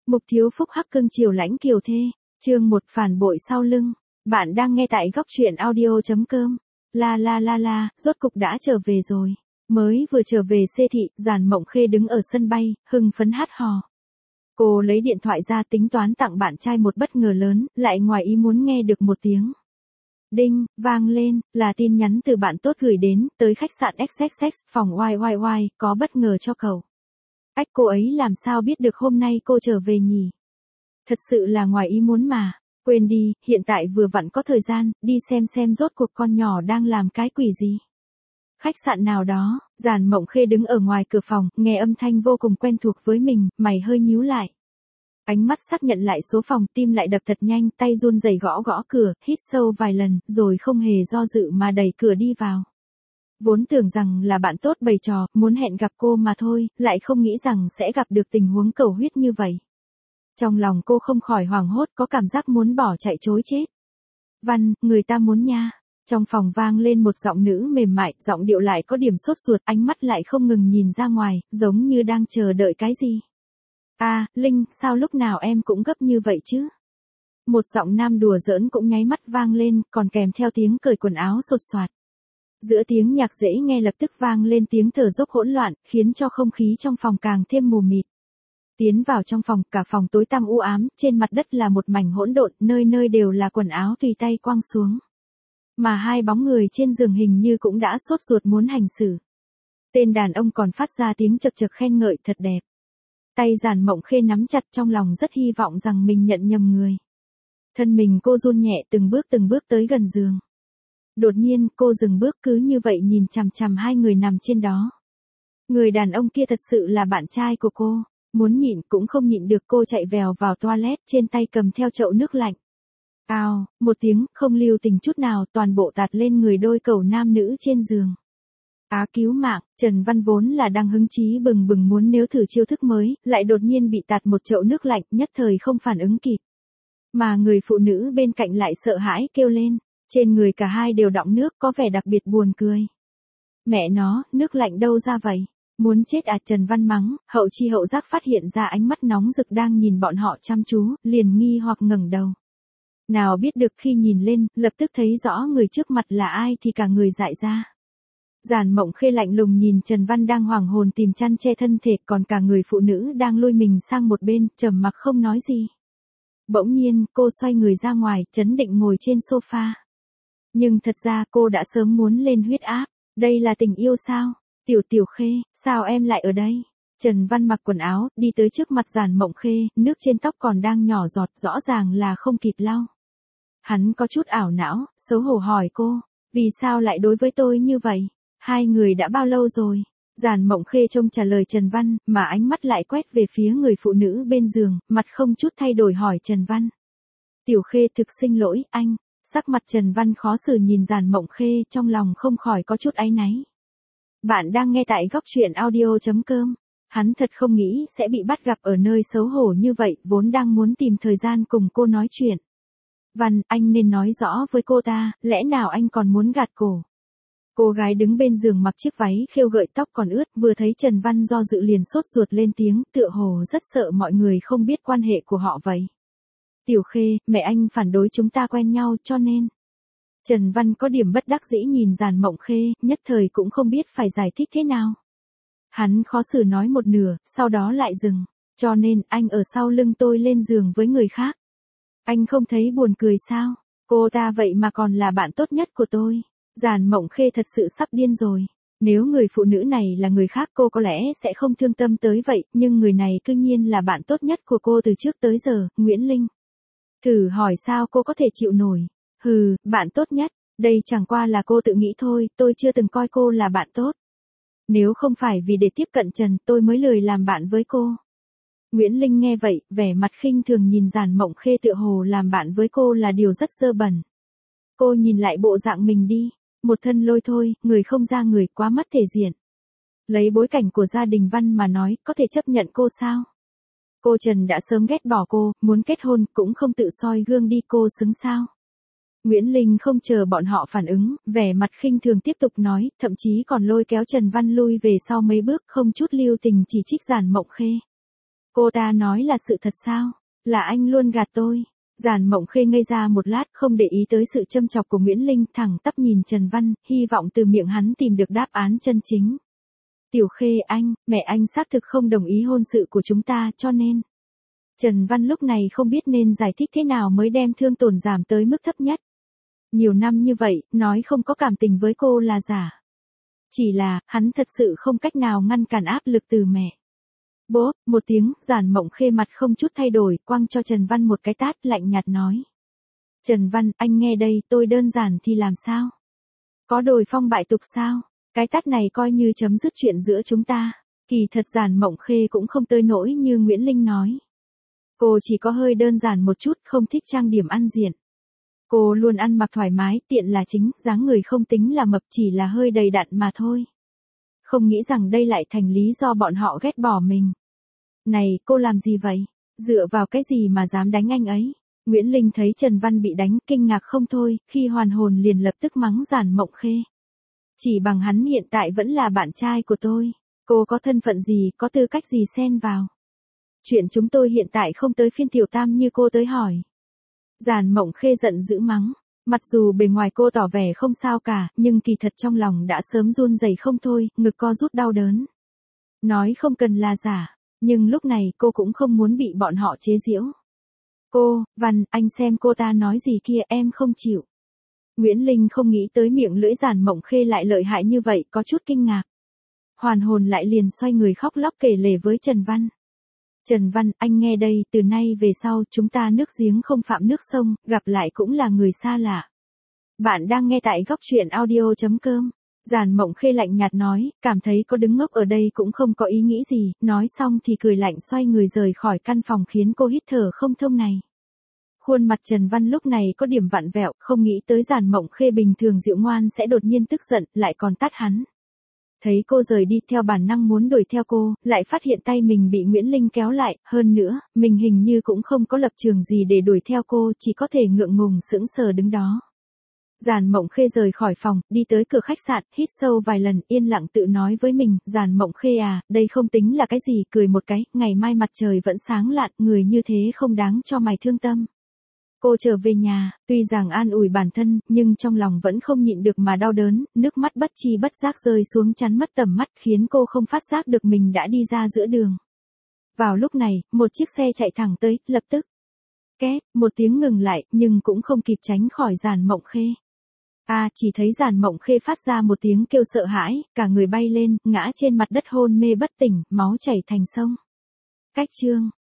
Mục Thiếu Phúc hắc cưng chiều lãnh kiều thê, chương 1 phản bội sau lưng. Bạn đang nghe tại góc truyện audio.com. La, rốt cục đã trở về rồi. Mới vừa trở về xê thị, Giản Mộng Khê đứng ở sân bay, hưng phấn hát hò. Cô lấy điện thoại ra tính toán tặng bạn trai một bất ngờ lớn, lại ngoài ý muốn nghe được một tiếng. Đinh, vang lên, là tin nhắn từ bạn tốt gửi đến, tới khách sạn XXX, phòng YYY, có bất ngờ cho cậu. Ách, cô ấy làm sao biết được hôm nay cô trở về nhỉ? Thật sự là ngoài ý muốn mà. Quên đi, hiện tại vừa vặn có thời gian, đi xem rốt cuộc con nhỏ đang làm cái quỷ gì. Khách sạn nào đó, Giản Mộng Khê đứng ở ngoài cửa phòng, nghe âm thanh vô cùng quen thuộc với mình, mày hơi nhíu lại. Ánh mắt xác nhận lại số phòng, tim lại đập thật nhanh, tay run rẩy gõ cửa, hít sâu vài lần, rồi không hề do dự mà đẩy cửa đi vào. Vốn tưởng rằng là bạn tốt bày trò, muốn hẹn gặp cô mà thôi, lại không nghĩ rằng sẽ gặp được tình huống cầu huyết như vậy. Trong lòng cô không khỏi hoảng hốt, có cảm giác muốn bỏ chạy trối chết. Văn, người ta muốn nha. Trong phòng vang lên một giọng nữ mềm mại, giọng điệu lại có điểm sốt ruột, ánh mắt lại không ngừng nhìn ra ngoài, giống như đang chờ đợi cái gì. À, Linh, sao lúc nào em cũng gấp như vậy chứ? Một giọng nam đùa giỡn cũng nháy mắt vang lên, còn kèm theo tiếng cởi quần áo sột soạt. Giữa tiếng nhạc dễ nghe lập tức vang lên tiếng thở dốc hỗn loạn, khiến cho không khí trong phòng càng thêm mù mịt. Tiến vào trong phòng, cả phòng tối tăm u ám, trên mặt đất là một mảnh hỗn độn, nơi nơi đều là quần áo tùy tay quăng xuống. Mà hai bóng người trên giường hình như cũng đã sốt ruột muốn hành xử. Tên đàn ông còn phát ra tiếng chật chật khen ngợi thật đẹp. Tay Giản Mộng Khê nắm chặt, trong lòng rất hy vọng rằng mình nhận nhầm người. Thân mình cô run nhẹ từng bước tới gần giường. Đột nhiên, cô dừng bước, cứ như vậy nhìn chằm chằm hai người nằm trên đó. Người đàn ông kia thật sự là bạn trai của cô. Muốn nhịn cũng không nhịn được, cô chạy vèo vào toilet, trên tay cầm theo chậu nước lạnh. Ào, một tiếng, không lưu tình chút nào, toàn bộ tạt lên người đôi cẩu nam nữ trên giường. Á cứu mạng, Trần Văn vốn là đang hứng chí bừng bừng muốn nếm thử chiêu thức mới, lại đột nhiên bị tạt một chậu nước lạnh, nhất thời không phản ứng kịp. Mà người phụ nữ bên cạnh lại sợ hãi kêu lên, trên người cả hai đều đọng nước, có vẻ đặc biệt buồn cười. Mẹ nó, nước lạnh đâu ra vậy? Muốn chết à? Trần Văn mắng, hậu chi hậu giác phát hiện ra ánh mắt nóng rực đang nhìn bọn họ chăm chú, liền nghi hoặc ngẩng đầu. Nào biết được khi nhìn lên, lập tức thấy rõ người trước mặt là ai thì cả người dại ra. Giản Mộng Khê lạnh lùng nhìn Trần Văn đang hoảng hồn tìm chăn che thân thể, còn cả người phụ nữ đang lôi mình sang một bên, trầm mặc không nói gì. Bỗng nhiên, cô xoay người ra ngoài, trấn định ngồi trên sofa. Nhưng thật ra cô đã sớm muốn lên huyết áp. Đây là tình yêu sao? Tiểu Khê, sao em lại ở đây? Trần Văn mặc quần áo, đi tới trước mặt Giản Mộng Khê, nước trên tóc còn đang nhỏ giọt, rõ ràng là không kịp lau. Hắn có chút ảo não, xấu hổ hỏi cô, vì sao lại đối với tôi như vậy? Hai người đã bao lâu rồi? Giản Mộng Khê trông trả lời Trần Văn, mà ánh mắt lại quét về phía người phụ nữ bên giường, mặt không chút thay đổi hỏi Trần Văn. Tiểu Khê, thực xin lỗi, anh. Sắc mặt Trần Văn khó xử nhìn Giản Mộng Khê, trong lòng không khỏi có chút áy náy. Bạn đang nghe tại góc truyện audio.com. Hắn thật không nghĩ sẽ bị bắt gặp ở nơi xấu hổ như vậy, vốn đang muốn tìm thời gian cùng cô nói chuyện. Văn, anh nên nói rõ với cô ta, lẽ nào anh còn muốn gạt cổ? Cô gái đứng bên giường mặc chiếc váy khêu gợi, tóc còn ướt, vừa thấy Trần Văn do dự liền sốt ruột lên tiếng, tựa hồ rất sợ mọi người không biết quan hệ của họ vậy. Tiểu Khê, mẹ anh phản đối chúng ta quen nhau cho nên. Trần Văn có điểm bất đắc dĩ nhìn Giản Mộng Khê, nhất thời cũng không biết phải giải thích thế nào. Hắn khó xử nói một nửa, sau đó lại dừng. Cho nên, anh ở sau lưng tôi lên giường với người khác. Anh không thấy buồn cười sao? Cô ta vậy mà còn là bạn tốt nhất của tôi. Giản Mộng Khê thật sự sắp điên rồi. Nếu người phụ nữ này là người khác cô có lẽ sẽ không thương tâm tới vậy, nhưng người này cư nhiên là bạn tốt nhất của cô từ trước tới giờ, Nguyễn Linh. Thử hỏi sao cô có thể chịu nổi? Hừ, bạn tốt nhất, đây chẳng qua là cô tự nghĩ thôi, tôi chưa từng coi cô là bạn tốt. Nếu không phải vì để tiếp cận Trần, tôi mới lười làm bạn với cô. Nguyễn Linh nghe vậy, vẻ mặt khinh thường nhìn Giản Mộng Khê, tựa hồ làm bạn với cô là điều rất dơ bẩn. Cô nhìn lại bộ dạng mình đi, một thân lôi thôi, người không ra người, quá mất thể diện. Lấy bối cảnh của gia đình Văn mà nói, có thể chấp nhận cô sao? Cô Trần đã sớm ghét bỏ cô, muốn kết hôn, cũng không tự soi gương đi, cô xứng sao? Nguyễn Linh không chờ bọn họ phản ứng, vẻ mặt khinh thường tiếp tục nói, thậm chí còn lôi kéo Trần Văn lui về sau mấy bước, không chút lưu tình chỉ trích Giản Mộng Khê. Cô ta nói là sự thật sao? Là anh luôn gạt tôi. Giản Mộng Khê ngây ra một lát, không để ý tới sự châm chọc của Nguyễn Linh, thẳng tắp nhìn Trần Văn, hy vọng từ miệng hắn tìm được đáp án chân chính. Tiểu Khê mẹ anh xác thực không đồng ý hôn sự của chúng ta, cho nên. Trần Văn lúc này không biết nên giải thích thế nào mới đem thương tổn giảm tới mức thấp nhất. Nhiều năm như vậy, nói không có cảm tình với cô là giả. Chỉ là, hắn thật sự không cách nào ngăn cản áp lực từ mẹ. Bố, một tiếng, Giản Mộng Khê mặt không chút thay đổi, quăng cho Trần Văn một cái tát, lạnh nhạt nói. Trần Văn, anh nghe đây, tôi đơn giản thì làm sao? Có đồi phong bại tục sao? Cái tát này coi như chấm dứt chuyện giữa chúng ta. Kỳ thật Giản Mộng Khê cũng không tới nỗi như Nguyễn Linh nói. Cô chỉ có hơi đơn giản một chút, không thích trang điểm ăn diện. Cô luôn ăn mặc thoải mái, tiện là chính, dáng người không tính là mập, chỉ là hơi đầy đặn mà thôi. Không nghĩ rằng đây lại thành lý do bọn họ ghét bỏ mình. Này, cô làm gì vậy? Dựa vào cái gì mà dám đánh anh ấy? Nguyễn Linh thấy Trần Văn bị đánh, kinh ngạc không thôi, khi hoàn hồn liền lập tức mắng Giản Mộng Khê. Chỉ bằng hắn hiện tại vẫn là bạn trai của tôi. Cô có thân phận gì, có tư cách gì xen vào? Chuyện chúng tôi hiện tại không tới phiên tiểu tam như cô tới hỏi. Giản Mộng Khê giận dữ mắng. Mặc dù bề ngoài cô tỏ vẻ không sao cả, nhưng kỳ thật trong lòng đã sớm run rẩy không thôi, ngực co rút đau đớn. Nói không cần là giả, nhưng lúc này cô cũng không muốn bị bọn họ chế giễu. Cô, Văn, anh xem cô ta nói gì kia, em không chịu. Nguyễn Linh không nghĩ tới miệng lưỡi Giản Mộng Khê lại lợi hại như vậy, có chút kinh ngạc. Hoàn hồn lại liền xoay người khóc lóc kể lể với Trần Văn. Trần Văn, anh nghe đây, từ nay về sau, chúng ta nước giếng không phạm nước sông, gặp lại cũng là người xa lạ. Bạn đang nghe tại góc truyện audio.com. Giản Mộng Khê lạnh nhạt nói, cảm thấy có đứng ngốc ở đây cũng không có ý nghĩ gì, nói xong thì cười lạnh xoay người rời khỏi căn phòng khiến cô hít thở không thông này. Khuôn mặt Trần Văn lúc này có điểm vặn vẹo, không nghĩ tới Giản Mộng Khê bình thường dịu ngoan sẽ đột nhiên tức giận, lại còn tát hắn. Thấy cô rời đi theo bản năng muốn đuổi theo cô, lại phát hiện tay mình bị Nguyễn Linh kéo lại, hơn nữa, mình hình như cũng không có lập trường gì để đuổi theo cô, chỉ có thể ngượng ngùng sững sờ đứng đó. Giản Mộng Khê rời khỏi phòng, đi tới cửa khách sạn, hít sâu vài lần, yên lặng tự nói với mình, Giản Mộng Khê à, đây không tính là cái gì, cười một cái, ngày mai mặt trời vẫn sáng lạn, người như thế không đáng cho mày thương tâm. Cô trở về nhà, tuy rằng an ủi bản thân, nhưng trong lòng vẫn không nhịn được mà đau đớn, nước mắt bất chi bất giác rơi xuống chắn mất tầm mắt khiến cô không phát giác được mình đã đi ra giữa đường. Vào lúc này, một chiếc xe chạy thẳng tới, lập tức. Két, một tiếng ngừng lại, nhưng cũng không kịp tránh khỏi Giản Mộng Khê. Chỉ thấy Giản Mộng Khê phát ra một tiếng kêu sợ hãi, cả người bay lên, ngã trên mặt đất hôn mê bất tỉnh, máu chảy thành sông. Cách chương.